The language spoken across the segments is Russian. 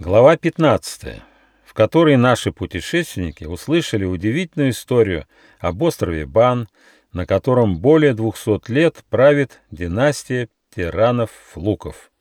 Глава 15, в которой наши путешественники услышали удивительную историю об острове Бан, на котором более 200 лет правит династия тиранов-флуков.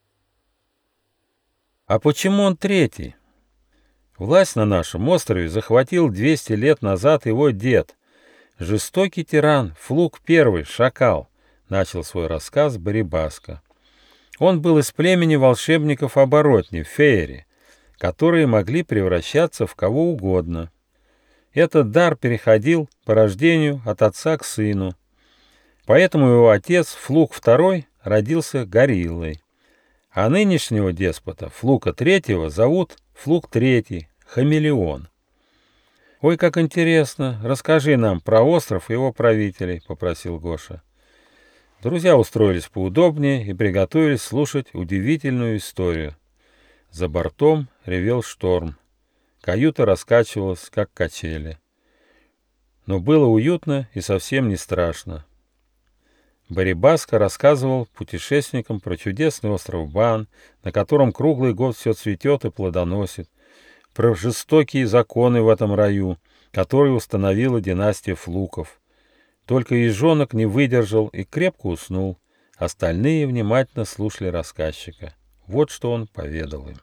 А почему он третий? Власть на нашем острове захватил 200 лет назад его дед, жестокий тиран Флук I, Шакал, начал свой рассказ Барибаска. Он был из племени волшебников-оборотней, феери, которые могли превращаться в кого угодно. Этот дар переходил по рождению от отца к сыну. Поэтому его отец, Флук II, родился гориллой. А нынешнего деспота, Флука III, зовут Флук III, хамелеон. «Ой, как интересно! Расскажи нам про остров и его правителей», — попросил Гоша. Друзья устроились поудобнее и приготовились слушать удивительную историю. За бортом ревел шторм. Каюта раскачивалась, как качели. Но было уютно и совсем не страшно. Барибаска рассказывал путешественникам про чудесный остров Бан, на котором круглый год все цветет и плодоносит, про жестокие законы в этом раю, которые установила династия Флуков. Только ежонок не выдержал и крепко уснул. Остальные внимательно слушали рассказчика. Вот что он поведал им.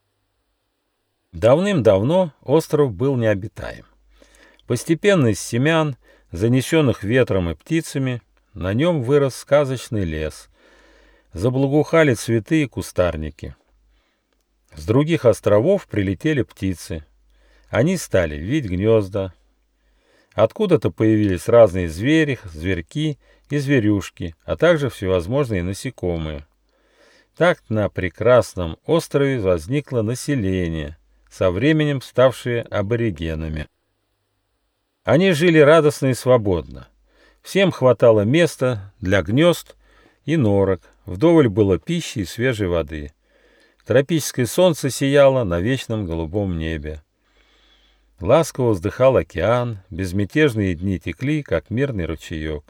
Давным-давно остров был необитаем. Постепенно из семян, занесенных ветром и птицами, на нем вырос сказочный лес. Заблагоухали цветы и кустарники. С других островов прилетели птицы. Они стали вить гнезда. Откуда-то появились разные звери, зверьки и зверюшки, а также всевозможные насекомые. Так на прекрасном острове возникло население, со временем ставшее аборигенами. Они жили радостно и свободно. Всем хватало места для гнезд и норок, вдоволь было пищи и свежей воды. Тропическое солнце сияло на вечном голубом небе. Ласково вздыхал океан, безмятежные дни текли, как мирный ручеек.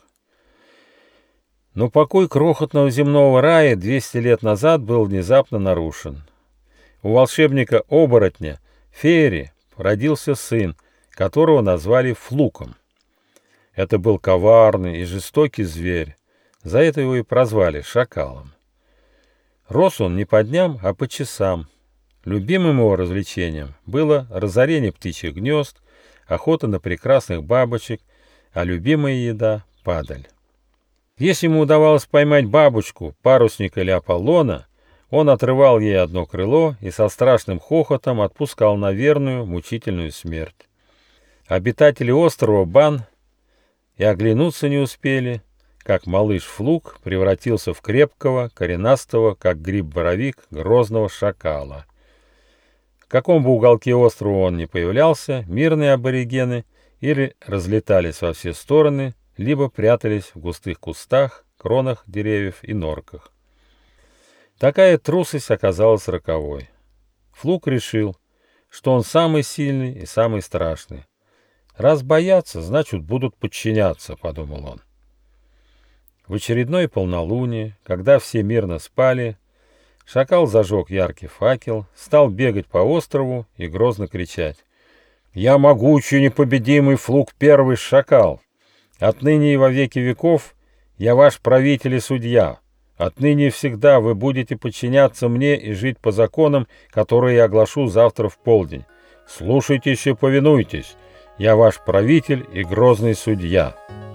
Но покой крохотного земного рая 200 лет назад был внезапно нарушен. У волшебника-оборотня Феери родился сын, которого назвали Флуком. Это был коварный и жестокий зверь, за это его и прозвали Шакалом. Рос он не по дням, а по часам. Любимым его развлечением было разорение птичьих гнезд, охота на прекрасных бабочек, а любимая еда — падаль. Если ему удавалось поймать бабочку, парусника или Аполлона, он отрывал ей одно крыло и со страшным хохотом отпускал на верную мучительную смерть. Обитатели острова Бан и оглянуться не успели, как малыш Флук превратился в крепкого, коренастого, как гриб-боровик, грозного шакала. В каком бы уголке острова он ни появлялся, мирные аборигены или разлетались во все стороны, либо прятались в густых кустах, кронах деревьев и норках. Такая трусость оказалась роковой. Флук решил, что он самый сильный и самый страшный. Раз боятся, значит, будут подчиняться, подумал он. В очередное полнолуние, когда все мирно спали, Шакал зажег яркий факел, стал бегать по острову и грозно кричать: «Я могучий непобедимый Флук I Шакал! Отныне и во веки веков я ваш правитель и судья. Отныне и всегда вы будете подчиняться мне и жить по законам, которые я оглашу завтра в полдень. Слушайтесь и повинуйтесь. Я ваш правитель и грозный судья».